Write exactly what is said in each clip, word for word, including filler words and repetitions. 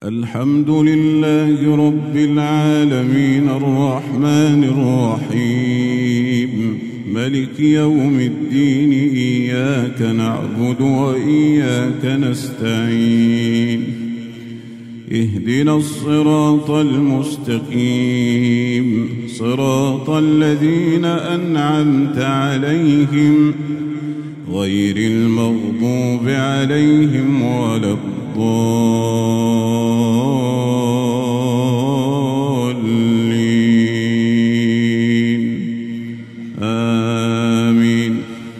الحمد لله رب العالمين الرحمن الرحيم ملك يوم الدين إياك نعبد وإياك نستعين اهدنا الصراط المستقيم صراط الذين أنعمت عليهم غير المغضوب عليهم ولا الضالين آمين.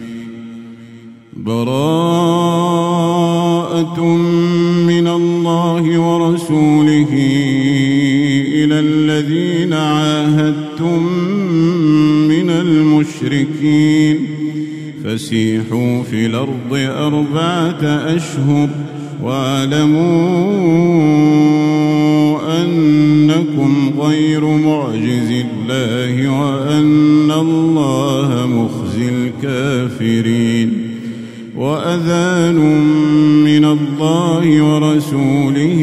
براءة من الله ورسوله إلى الذين عاهدتم من المشركين فسيحوا في الأرض أربعة أشهر واعلموا أنكم غير معجز الله وأن الله مخزي الكافرين. وأذان من الله ورسوله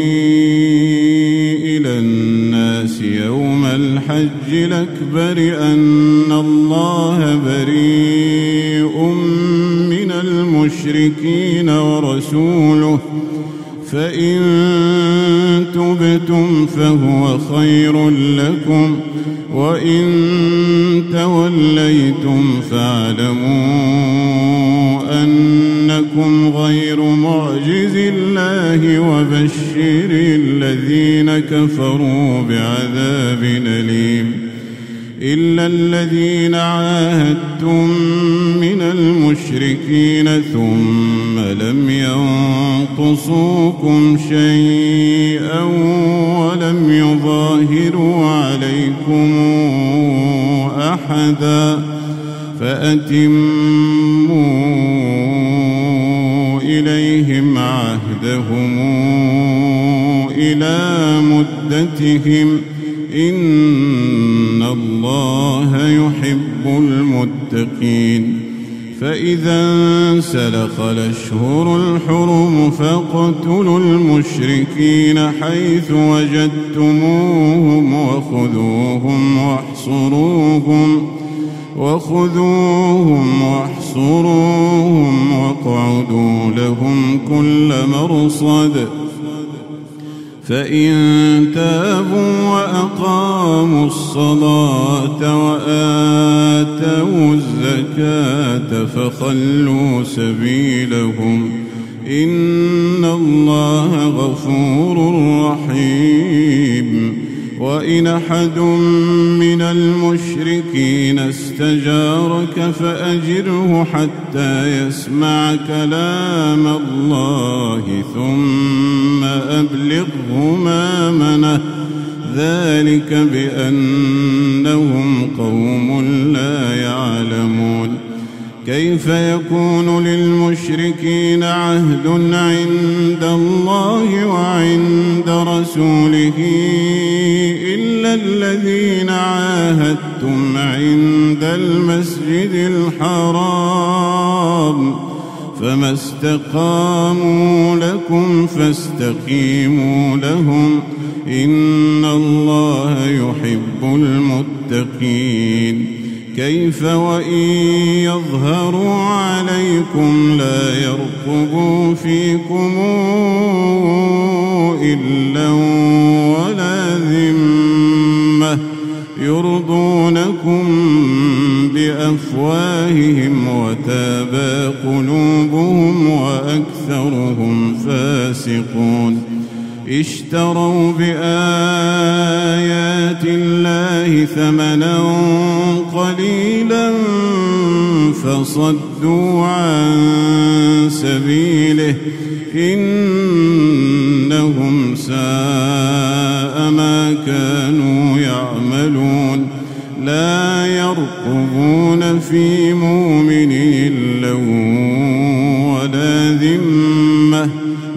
إلى الناس يوم الحج الأكبر أن الله بريء من المشركين ورسوله فإن تبتم فهو خير لكم وإن توليتم فاعلموا أنكم غير معجز الله وبشر الذين كفروا بعذاب أليم. إلا الذين عاهدتم من المشركين ثم لم ينقصوكم شيئا ولم يظاهروا عليكم أحدا فأتموا إليهم عهدهم إلى مدتهم إن الله يحب المتقين. فإذا انسلخ الأشهر الحرم فاقتلوا المشركين حيث وجدتموهم وخذوهم واحصروهم وخذوهم واحصروهم واقعدوا لهم كل مرصد. فإن تابوا وأقاموا الصلاة وآتوا الزكاة فخلوا سبيلهم إن الله غفور رحيم. وإن أحد من المشركين استجارك فأجره حتى يسمع كلام الله ثم أبلغه مأمنه ذلك بأنهم قوم لا يعلمون. كيف يكون للمشركين عهد عند الله وعند رسوله إلا الذين عاهدتم عند المسجد الحرام فما استقاموا لكم فاستقيموا لهم إن الله يحب المتقين. كيف وإن يظهروا عليكم لا يرقبوا فيكم إلا ولا ذمة يرضونكم بأفواههم وتابى قلوبهم وأكثرهم فاسقون. اشتروا بآيات الله ثمنا قليلا فصدوا عن سبيله إنهم ساء ما كانوا يعملون. لا يرقبون في مؤمن إلا ولا ذمة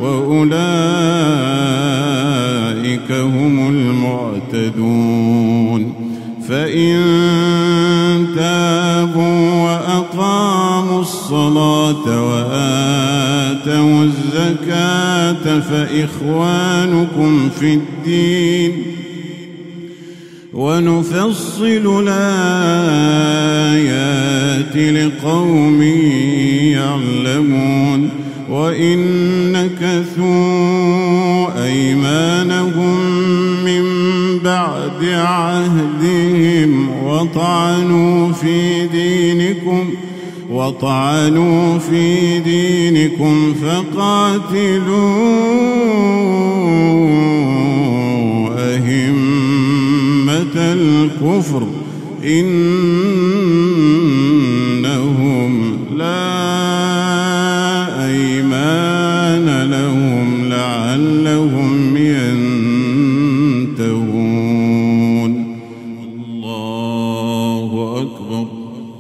وأولئك هم المعتدون. فإن تابوا وأقاموا الصلاة وآتوا الزكاة فإخوانكم في الدين ونفصل الآيات لقوم يعلمون وإن نكثوا أيمانهم من بعد عهدهم وطعنوا في دينكم وطعنوا في دينكم فقاتلوا أئمة الكفر إنهم لا أيمان لهم لعلهم ينتهون. الله أكبر.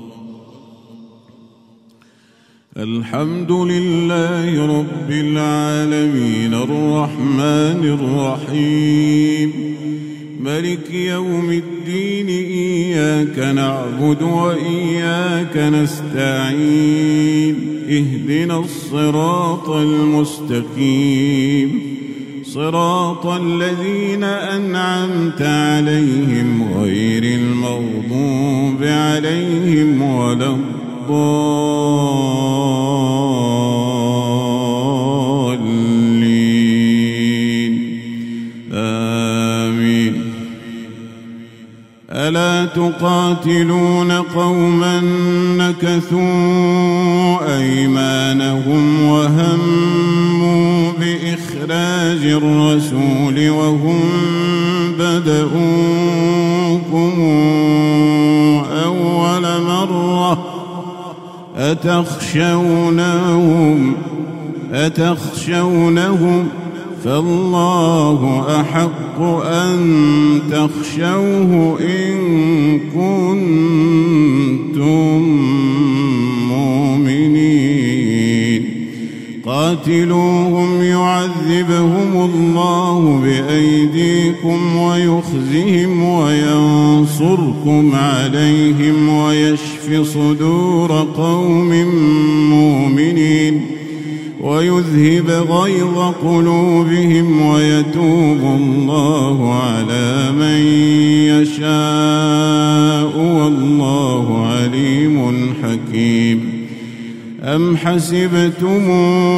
الحمد لله رب العالمين الرحمن الرحيم مالك يوم الدين إياك نعبد وإياك نستعين اهدنا الصراط المستقيم صراط الذين أنعمت عليهم غير المغضوب عليهم ولا الضالين آمين. ألا تقاتلون قوما نكثوا أيمانهم وهموا بإخراج الرسول وهم بدؤوكم أول مرة أتخشونهم أتخشونهم فالله أحق أن تخشوه إن كنتم مؤمنين. قاتلوهم يعذبهم الله بأيديكم ويخزهم وينصركم عليهم ويشف صدور قوم مؤمنين ويذهب غيظ قلوبهم ويتوب الله على من يشاء والله عليم حكيم. أم حسبتم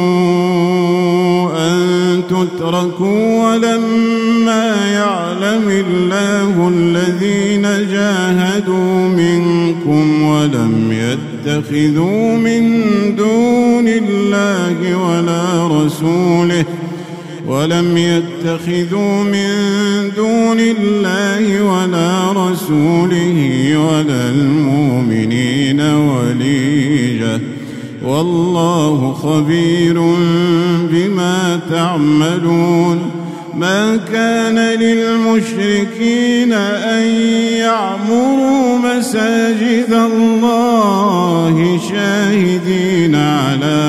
أن تتركوا ولما يعلم الله الذين جاهدوا منكم ولم يتخذوا من دون الله ولا رسوله ولم يتخذوا من دون الله ولا رسوله ولا المؤمنين وليجة والله خبير بما تعملون. ما كان للمشركين أن يعمروا مساجد الله شاهدين على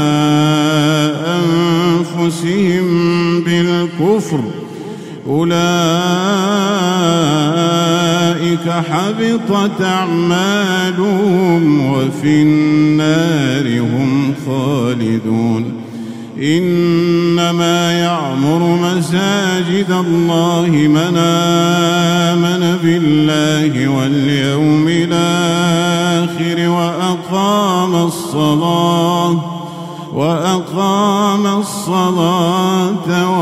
أنفسهم بالكفر أولئك حبطت أعمالهم وفي النار هم خالدون. إنما يعمر مساجد الله من آمن بالله واليوم الآخر وأقام الصلاة وأقام الصلاة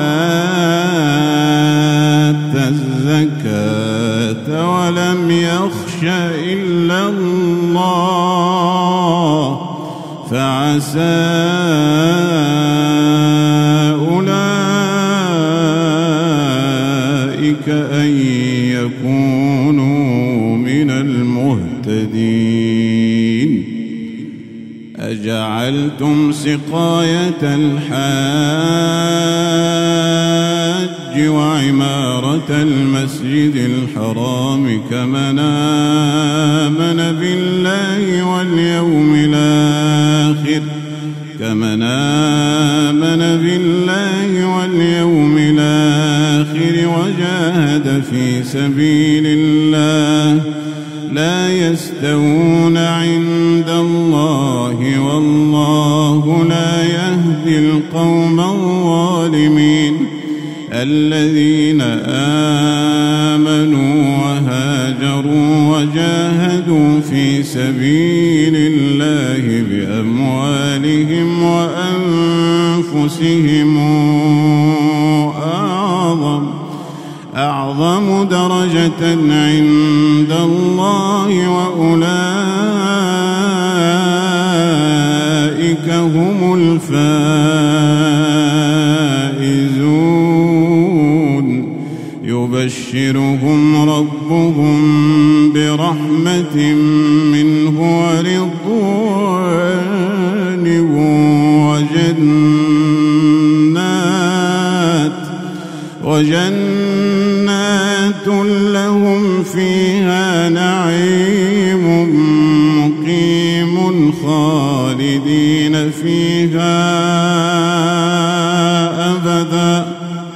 وآتى الزكاة ولم يخش إلا الله فعسى أولئك أن يكونوا من المهتدين. أجعلتم سقاية الحاج وعمارة المسجد الحرام كمن آمن بالله واليوم الآخر كمن آمن بالله واليوم الآخر وجاهد في سبيل الله لا يستوون عند الله والله لا يهدي القوم الظالمين. الذين آمنوا وهاجروا وجاهدوا في سبيل الله بأموالهم وأنفسهم أعظم أعظم درجة عند الله وأولئك هم الفائزون يبشرهم ربهم برحمة منه ورضوان وجنات وجنات لهم فيها نعيم مقيم خالدين فيها أبدا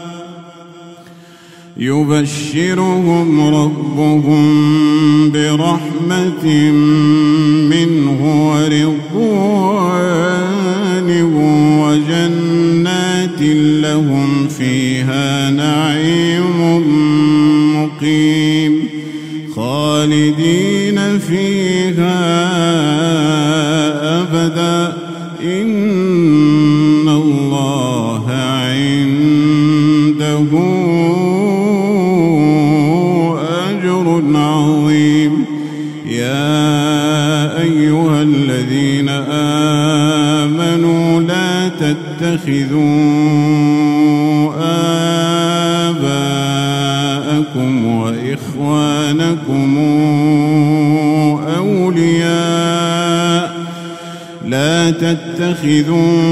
يبشرهم ربهم برحمة منه ورضوان وجنات لهم فيها نعيم مقيم خالدين فيها أبدا إن الله عنده أجر عظيم. يا أيها الذين آمنوا لا تتخذوا آباءكم وإخوانكم أولياء لا تتخذوا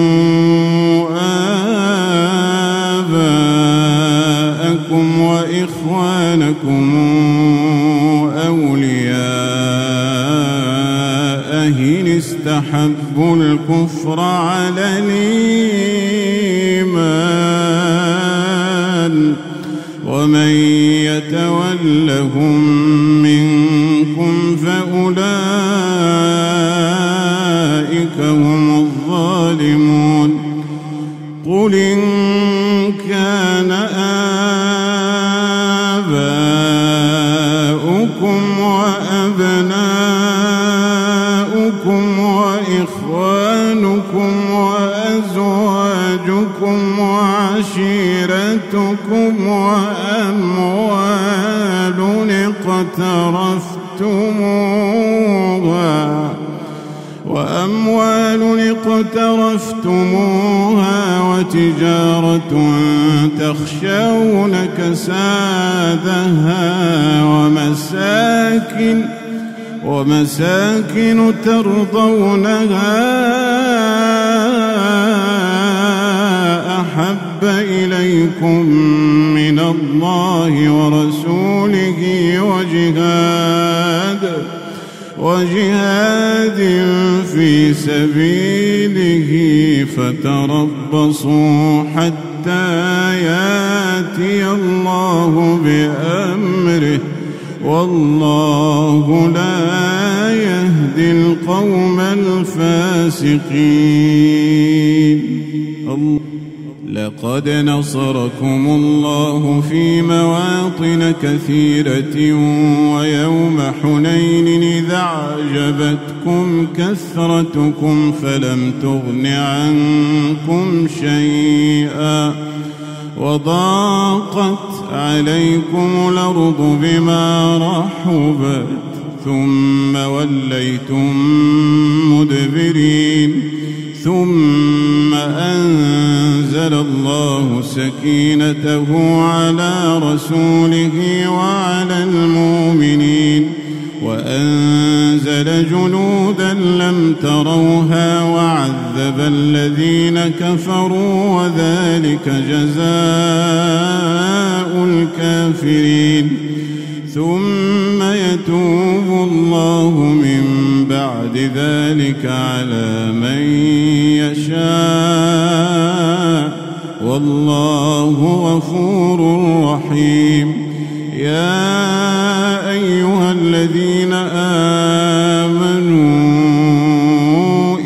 آباءكم وإخوانكم أولياء إن استحبوا الكفر على الإيمان ومن يتولهم منكم فأولئك هم الظالمون. قل إن كان آباؤكم وأبناؤكم وإخوانكم وأزواجكم وعشيرتكم وأموال اقترفتموها وأموال اقترفتموها وتجارة تخشون كسادها ومساكن ومساكن ترضونها أحب إليكم من الله ورسوله وجهاد وجهاد في سبيله فتربصوا حتى يأتي الله بأمره والله لا يهدي القوم الفاسقين. لقد نصركم الله في مواطن كثيرة ويوم حنين إذا أعجبتكم كثرتكم فلم تغن عنكم شيئا وضاقت عليكم الأرض بما رحبت ثم وليتم مدبرين ثم أنزل الله سكينته على رسوله وعلى المؤمنين وأنزل جنودا لم تروها وعذب الذين كفروا وذلك جزاء الكافرين. ثم يتوب الله من بعد ذلك على من يشاء والله غفور رحيم. يا أيها الذين آمنوا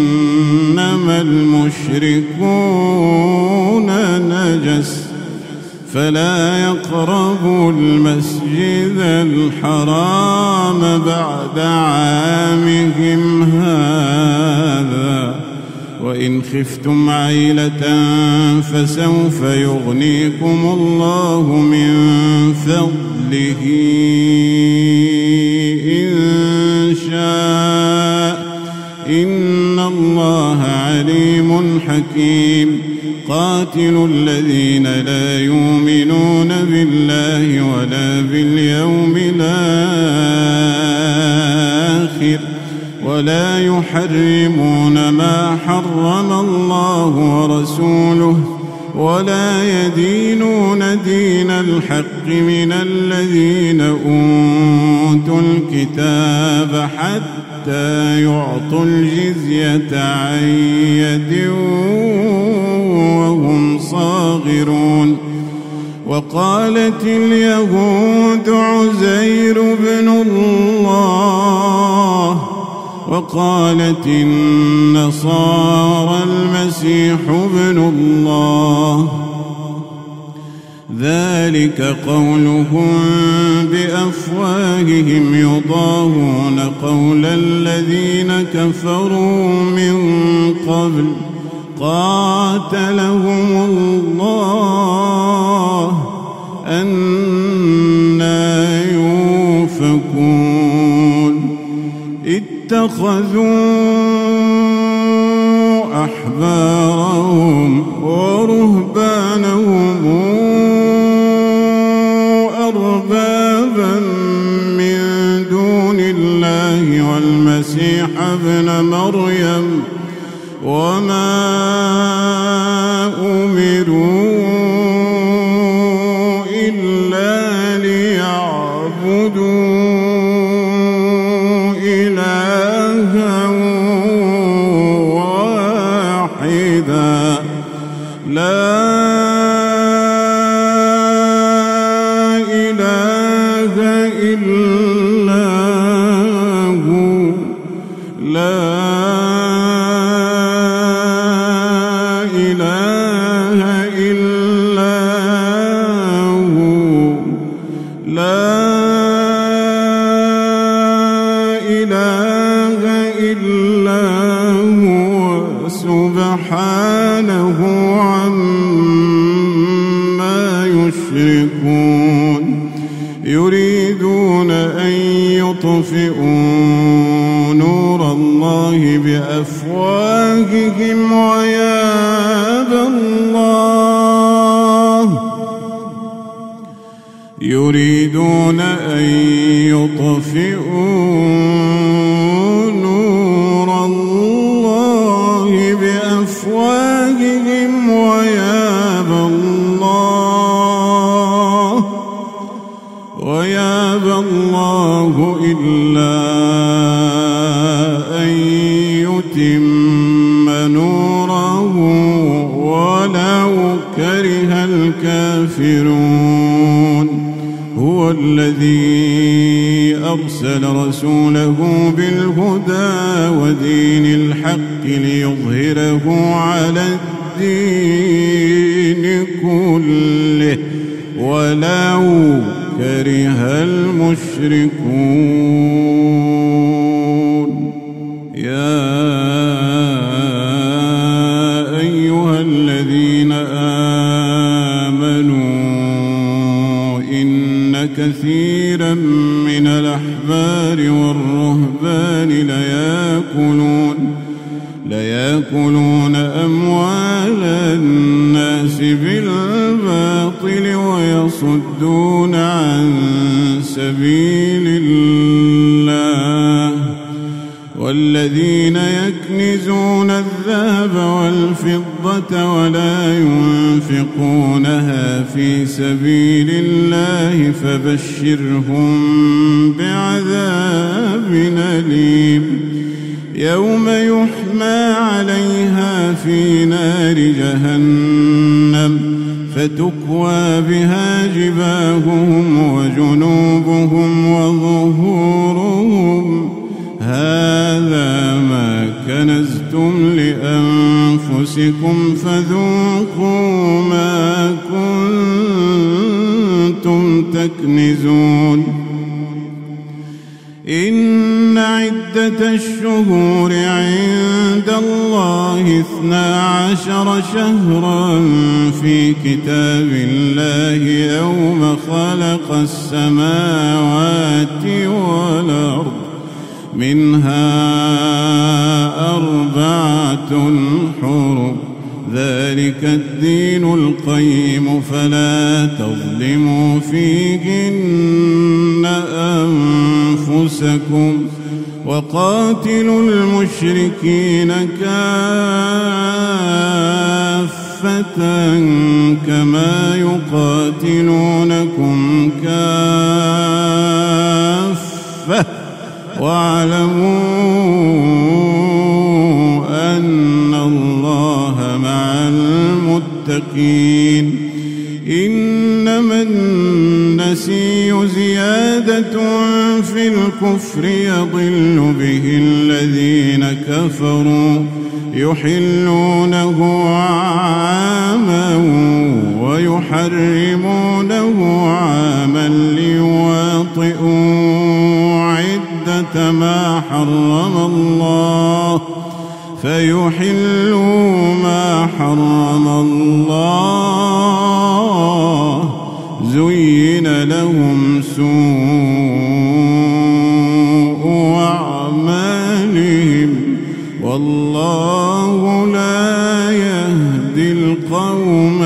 إنما المشركون نجس فلا يقربوا المسجد الحرام بعد عامهم هذا وإن خفتم عيلة فسوف يغنيكم الله من فضله إن شاء إن الله عليم حكيم قاتلوا الذين لا يؤمنون بالله ولا باليوم الآخر ولا يحرمون ما حرم الله ورسوله ولا يدينون دين الحق من الذين أوتوا الكتاب حتى يعطوا الجزية عن يد وهم صاغرون وقالت اليهود عزير بن الله وقالت النصارى المسيح ابن الله ذلك قولهم بأفواههم يضاهون قول الذين كفروا من قبل قاتلهم الله أنى يؤفكون اتخذوا أحبارهم ورهبانهم أربابا من دون الله والمسيح ابن مريم وما أمروا إلا ليعبدوا إلها واحدا لا إله إلا هو لا سبحانه عما يشركون يريدون أن يطفئوا نور الله بأفواههم ويابى الله يريدون أن يطفئوا نور الله بأفواههم ويابى الله ويابى الله إلا أن يتم نوره ولو كره الكافرون هو الذي أرسل رسوله بالهدى ودين الحق ليظهره على الدين كله ولو كره المشركون يا أيها الذين آمنوا إن كثيرا من الأحبار والرهبان ليأكلون ليأكلون أموال الناس بالباطل ويصدون عن سبيل الله والذين يكنزون الذهب والفضة ولا ينفقونها في سبيل الله فبشرهم بعذاب أليم يوم يحمى عليها في نار جهنم فتكوى بها جباههم وجنوبهم وظهورهم هذا ما كنزتم لأنفسكم فذوقوا ما كنتم تكنزون إن عدة الشهور عند الله اثنا عشر شهرا في كتاب الله يوم خلق السماوات والأرض منها أربعة حرم ذلك الدين القيم فلا تظلموا فيهن أنفسكم وقاتلوا المشركين كافة كما يقاتلونكم كافة واعلموا أن الله مع المتقين إنما النسي زيادة في الكفر يضل به الذين كفروا يحلونه عاما ويحرمونه عاما ليواطئوا عدة ما حرم الله فيحلوا ما حرم الله زين لهم سوء أعمالهم والله لا يهدي القوم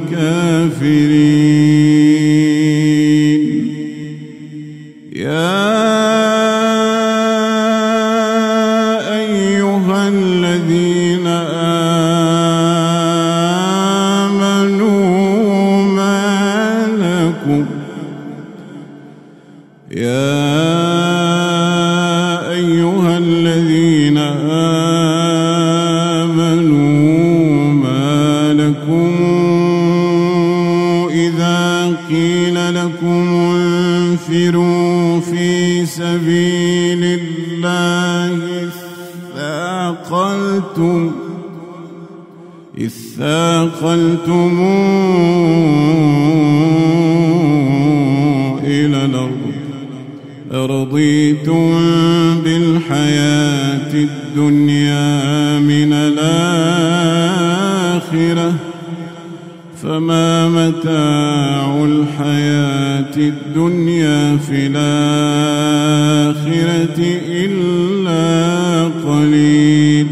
الكافرين يا أيها الذين آمنوا ما لكم يا أيها الذين آمنوا ما لكم إذا قيل لكم انفروا في سبيل الله اثاقلتم اثاقلتم إلى الأرض أرضيتم بالحياة الدنيا من الآخرة فما متاع الحياة الدنيا في الآخرة إلا قليل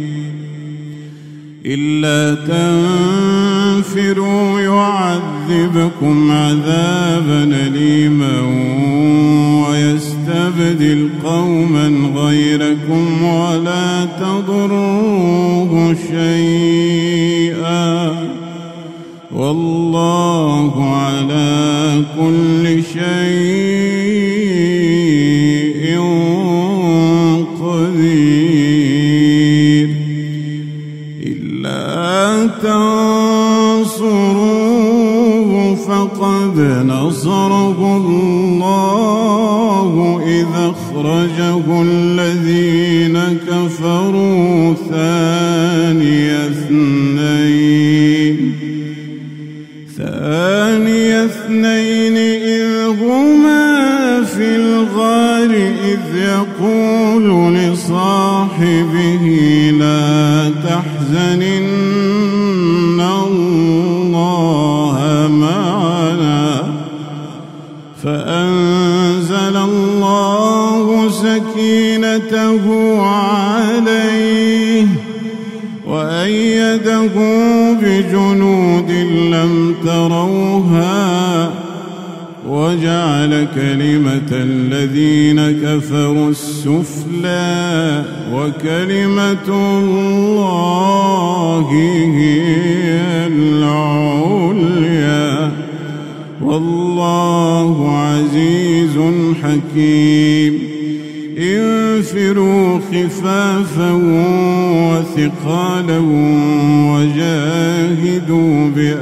إلا تنفروا يعذبكم عذابا أليما ويستبدل قوما غيركم ولا تضروه شيئا والله على كل شيء قدير إلا تنصروه فقد نصره الله إذ أخرجه الذين كفروا ثاني اثنين ثاني اثنين إذ هما في الغار إذ يقول لصاحبه لا تحزن إن الله معنا فأنزل الله سكينته عليه وأيده بجنود لم تروها وجعل كلمة الذين كفروا السفلى وكلمة الله هي العليا والله عزيز حكيم انفروا خفافا وثقالا وجاهدوا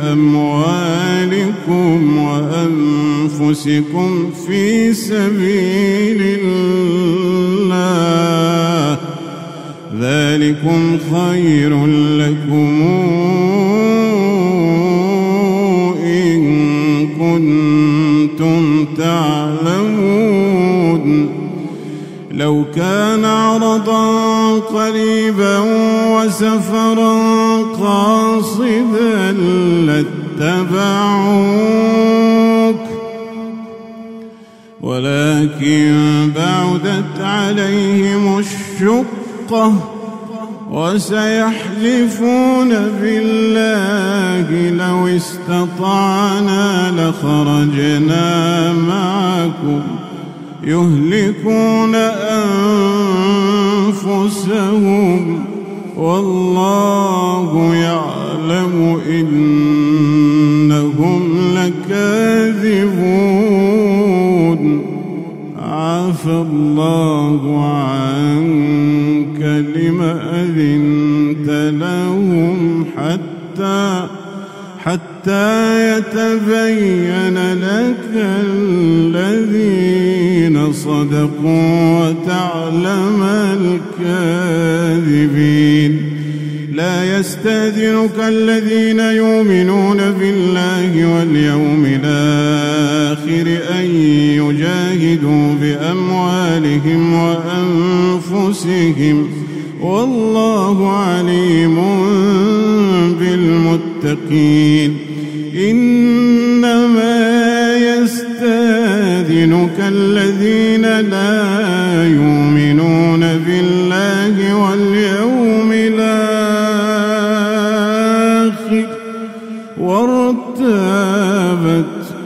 بأموالكم وأنفسكم في سبيل الله ذلكم خير لكم إن كنتم كنتم تعلمون لو كان عرضا قريبا وسفرا قاصدا لاتبعوك ولكن بعدت عليهم الشقة وسيحلفون بالله لو استطعنا لخرجنا معكم يهلكون أنفسهم والله يعلم إنهم لكاذبون عفى الله عنك لم أذنت لهم حتى حتى يتبين لك الذين صدقوا وتعلم الكاذبين لا يستأذنك الذين يؤمنون بالله واليوم الآخر أن يجاهدوا بأموالهم وأنفسهم والله عليم بالمتقين إنما يستأذنك الذين لا يؤمنون بالله واليوم الآخر وارتابت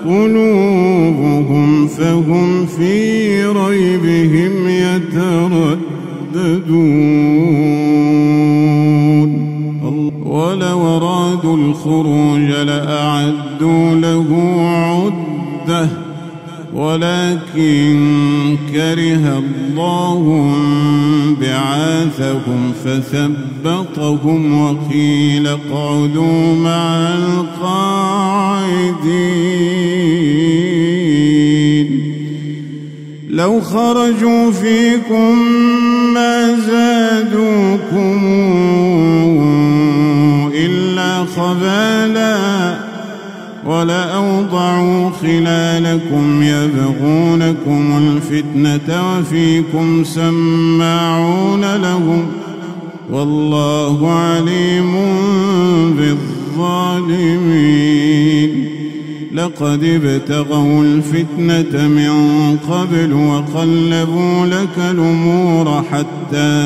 قلوبهم فهم في ريبهم يترددون ولو أرادوا الخروج لأعدوا له عدة ولكن كره الله بعاثهم فثبطهم وقيل اقعدوا مع القاعدين لو خرجوا فيكم ما زادوكم إلا خبالا ولأوضعوا خلالكم يبغونكم الفتنة وفيكم سماعون لهم والله عليم بالظالمين لقد ابتغوا الفتنة من قبل وقلبوا لك الأمور حتى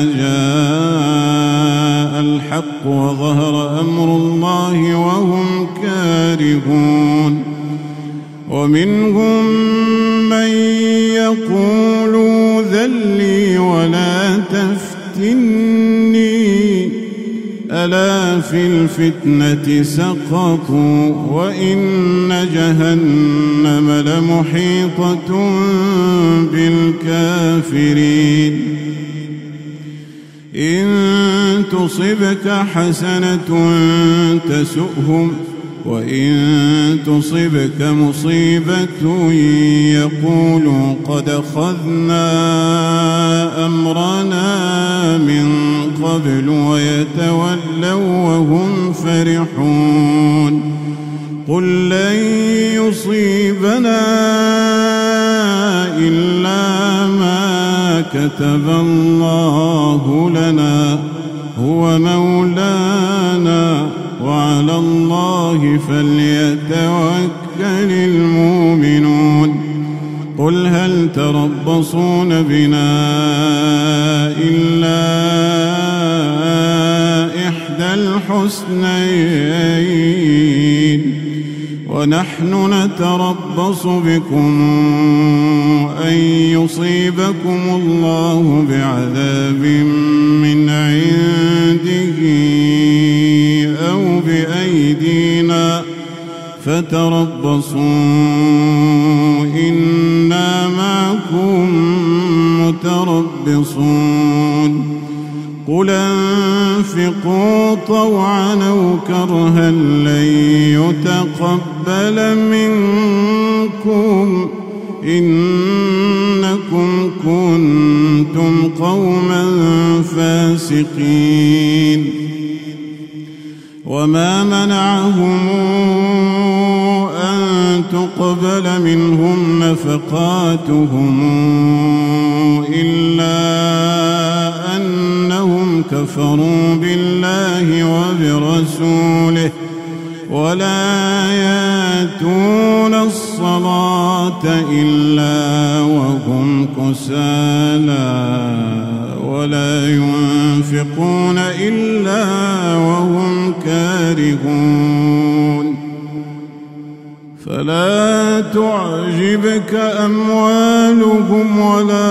جاء الحق وظهر أمر الله وهم كارهون ومنهم من يقول ذلي ولا تفتني ألا في الفتنة سقطوا وإن جهنم لمحيطة بالكافرين إن تصبك حسنة تسؤهم وإن تصبك مصيبة يقولوا قد أخذنا أمرنا من قبل ويتولوا وهم فرحون قل لن يصيبنا إلا ما كتب الله لنا هو مولانا وعلى الله فليتوكل المؤمنون قل هل تربصون بنا إلا إحدى الحسنيين ونحن نتربص بكم أن يصيبكم الله بعذاب من عنده أو بأيدينا فتربصوا إنا معكم متربصون قل انفقوا طوعا أو كرها لن يتقبل منكم إنكم كنتم قوما فاسقين وما منعهم أن تقبل منهم نفقاتهم إلا أنهم كفروا بالله وبرسوله ولا يأتون الصلاة إلا وهم كسالى ولا ينفقون إلا وهم كارهون فلا تعجبك أموالهم ولا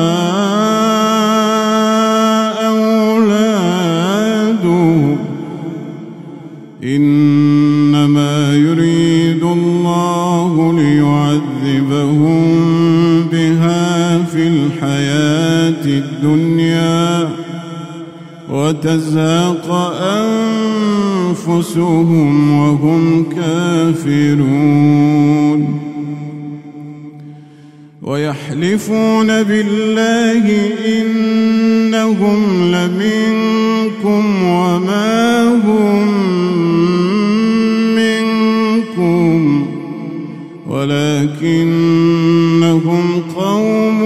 أولادهم إنما يريد الله ليعذبهم بها في الحياة الدنيا وتزهق أنفسهم وهم كافرون ويحلفون بالله إنهم لمنكم وما هم منكم ولكنهم قوم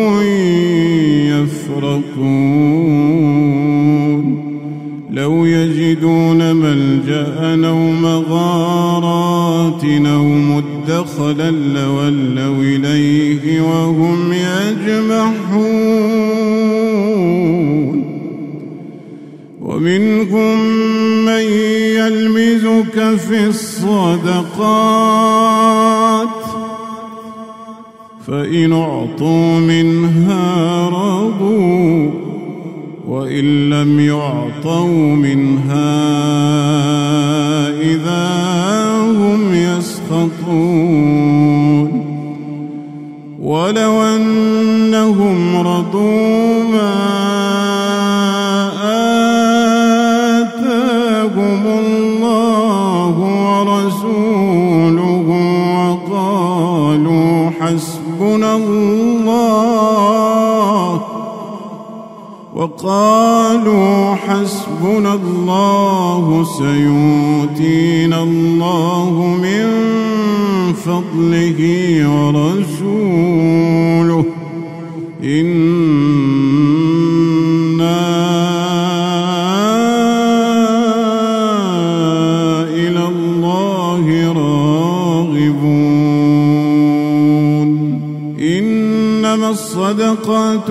يفرقون لو يجدون ملجأ أو مغارات أو مدخلا لولوا إليه وهم يجمحون ومنهم من يلمزك في الصدقات فإن أعطوا منها رضوا وإن لم يعطوا منها إذا هم يسخطون ولو أنهم رضوا ما آتاهم الله ورسوله وقالوا حسبنا الله وقالوا حسبنا الله سيؤتينا الله من فضله ورسوله إنا إلى الله راغبون إنما الصدقات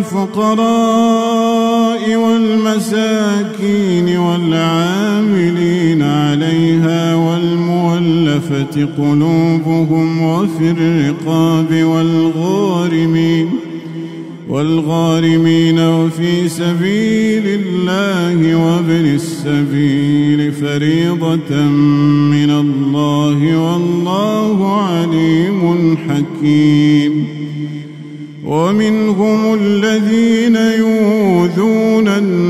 للفقراء والمساكين والعاملين عليها والمؤلفة قلوبهم وفي الرقاب والغارمين والغارمين وفي سبيل الله وابن السبيل فريضة من الله والله عليم حكيم ومنهم الذين يؤذون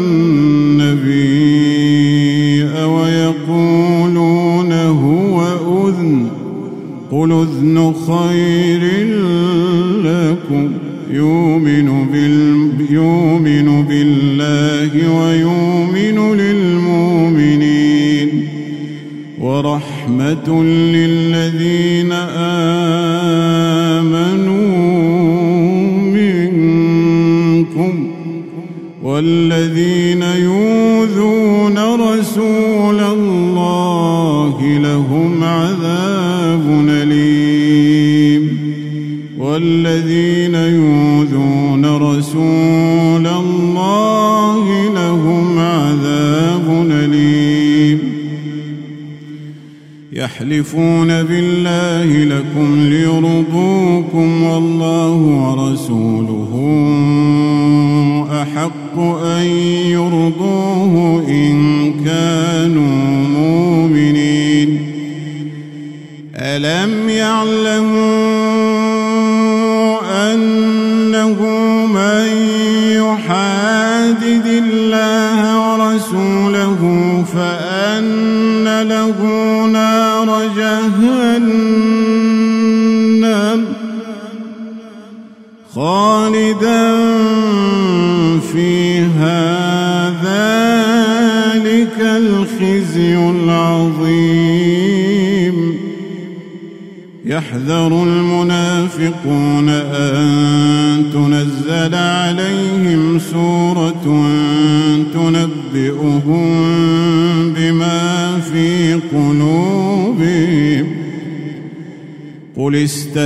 النبي ويقولون هو أذن قل أذن خير لكم يؤمن, بال يؤمن بالله ويؤمن للمؤمنين ورحمة للذين آمنوا والذين يؤذون رسول الله لهم عذاب أليم والذين يؤذون رسول الله لهم عذاب أليم يحلفون بالله لكم ليرضوكم والله ورسوله أحق أن يرضوه إن كانوا مؤمنين ألم يعلموا أنه من يحادد الله ورسوله فأن له نار جهنم خالدا فيها ذلك الخزي العظيم يحذر المنافقون أن تنزل عليهم سورة تنبئهم بما في قلوبهم قل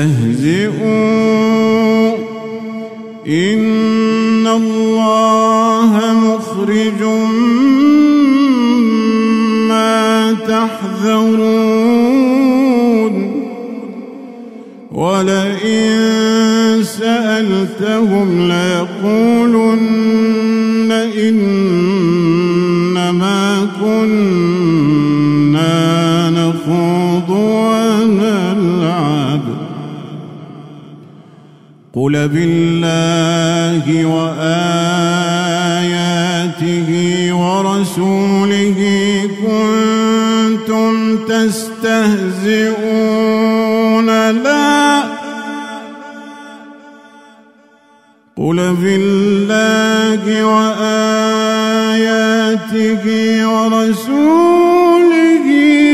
استهزئوا إن الله مخرج ما تحذرون ولئن سألتهم ليقولن إنما كنا نخوض ونلعب قل بالله وآياته ورسوله كنتم تستهزئون لا قل بالله وآياته ورسوله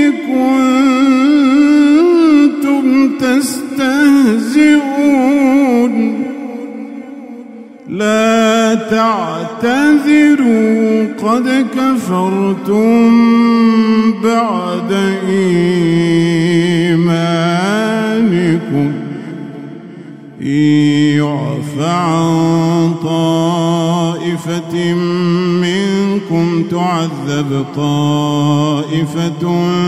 كنتم تستهزئون لا تعتذروا قد كفرتم بعد إيمانكم إن يعف عن طائفة منكم تعذب طائفة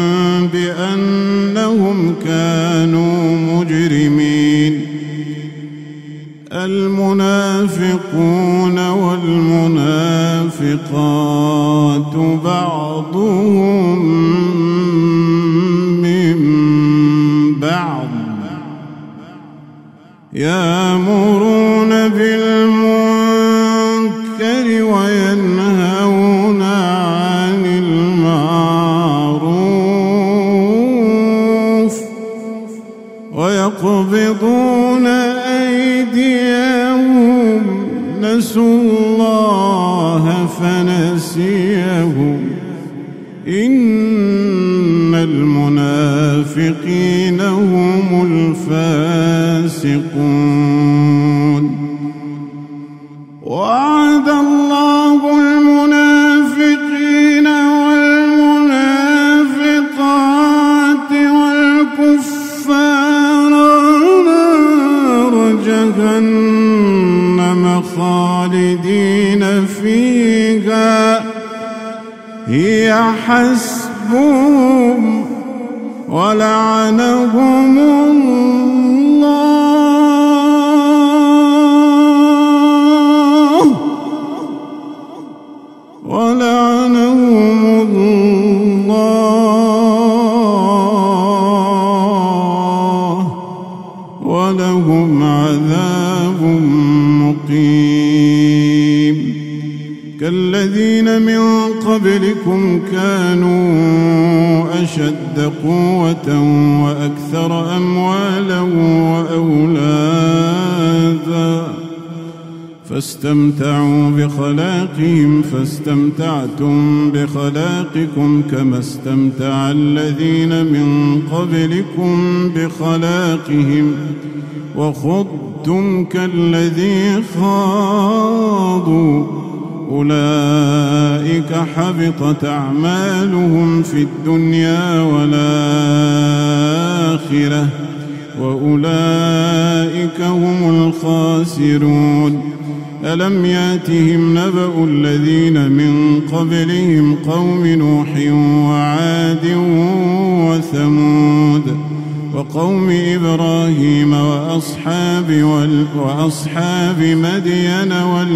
بأنهم كانوا مجرمين المنافقون والمنافقات بعضهم من بعض يأمرون بالمنكر وينهون عن المعروف ويقبضون أيديهم نسوا الله فنسيهم إن المنافقين هم الفاسقون وعد الله المنافقين والمنافقات والكفار نار جهنم خالدين فيها هي حسبهم ولعنهم الله ولعنهم الله ولهم عذاب مقيم كالذين من قبلكم كانوا أشد قوة وأكثر أموالا وأولادا فاستمتعوا بخلاقهم فاستمتعتم بخلاقكم كما استمتع الذين من قبلكم بخلاقهم وخضتم كالذي خاضوا أولئك حبطت أعمالهم في الدنيا والآخرة وأولئك هم الخاسرون ألم ياتهم نبأ الذين من قبلهم قوم نوح وعاد وثمود وقوم إبراهيم وأصحاب, وال وأصحاب مدين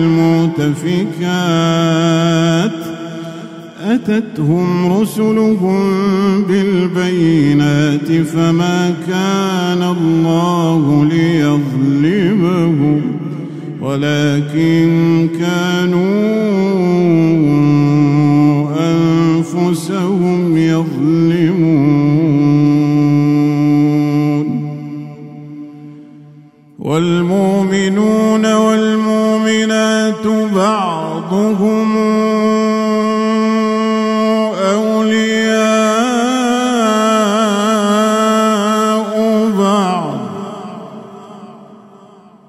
والمؤتفكات أتتهم رسلهم بالبينات فما كان الله ليظلمهم ولكن كانوا أنفسهم يظلمون والمؤمنون والمؤمنات بعضهم أولياء بعض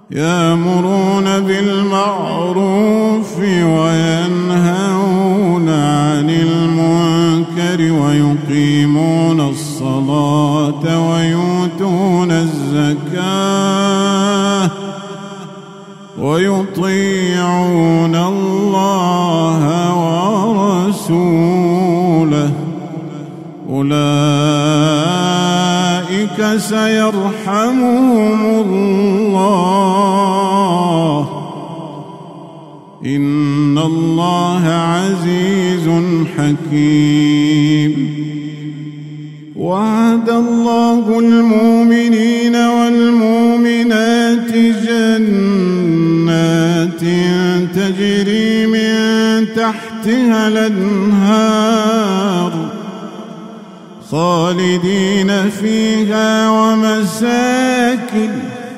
يأمرون بالمعروف وينهون عن المنكر ويقيمون الصلاة ويؤتون الزكاة ويطيعون الله ورسوله أولئك سيرحمهم الله إن الله عزيز حكيم وعد الله المؤمنين والمؤمنات جنات تجري من تحتها الأنهار خالدين فيها ومساكن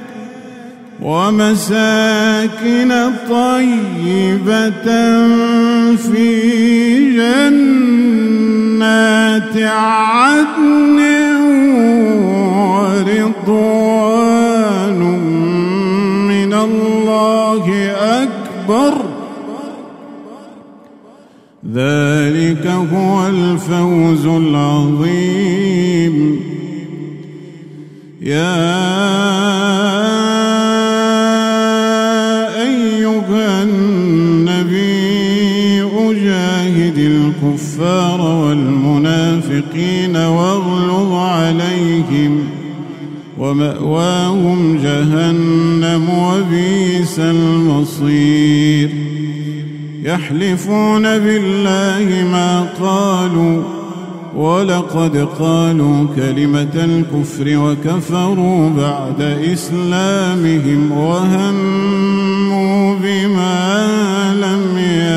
ومساكن طيبة في جنات عدن ورضوان من الله أكبر ذلك هو الفوز العظيم يا أيها النبي أجاهد الكفار والمنافقين واغلظ عليهم ومأواهم جهنم وبئس المصير يحلفون بالله ما قالوا ولقد قالوا كلمة الكفر وكفروا بعد إسلامهم وهموا بما لم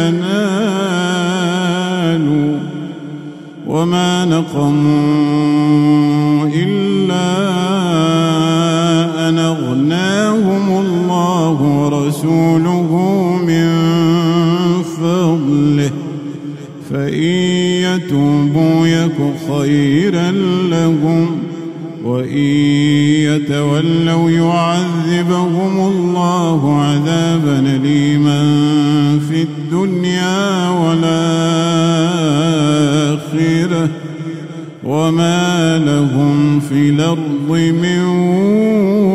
ينالوا وما نقموا إلا أن أغناهم الله ورسوله من فضله فإن يتوبوا يك خيرا لهم وإن يتولوا يعذبهم الله عذابا أليما في الدنيا والآخرة وما لهم في الأرض من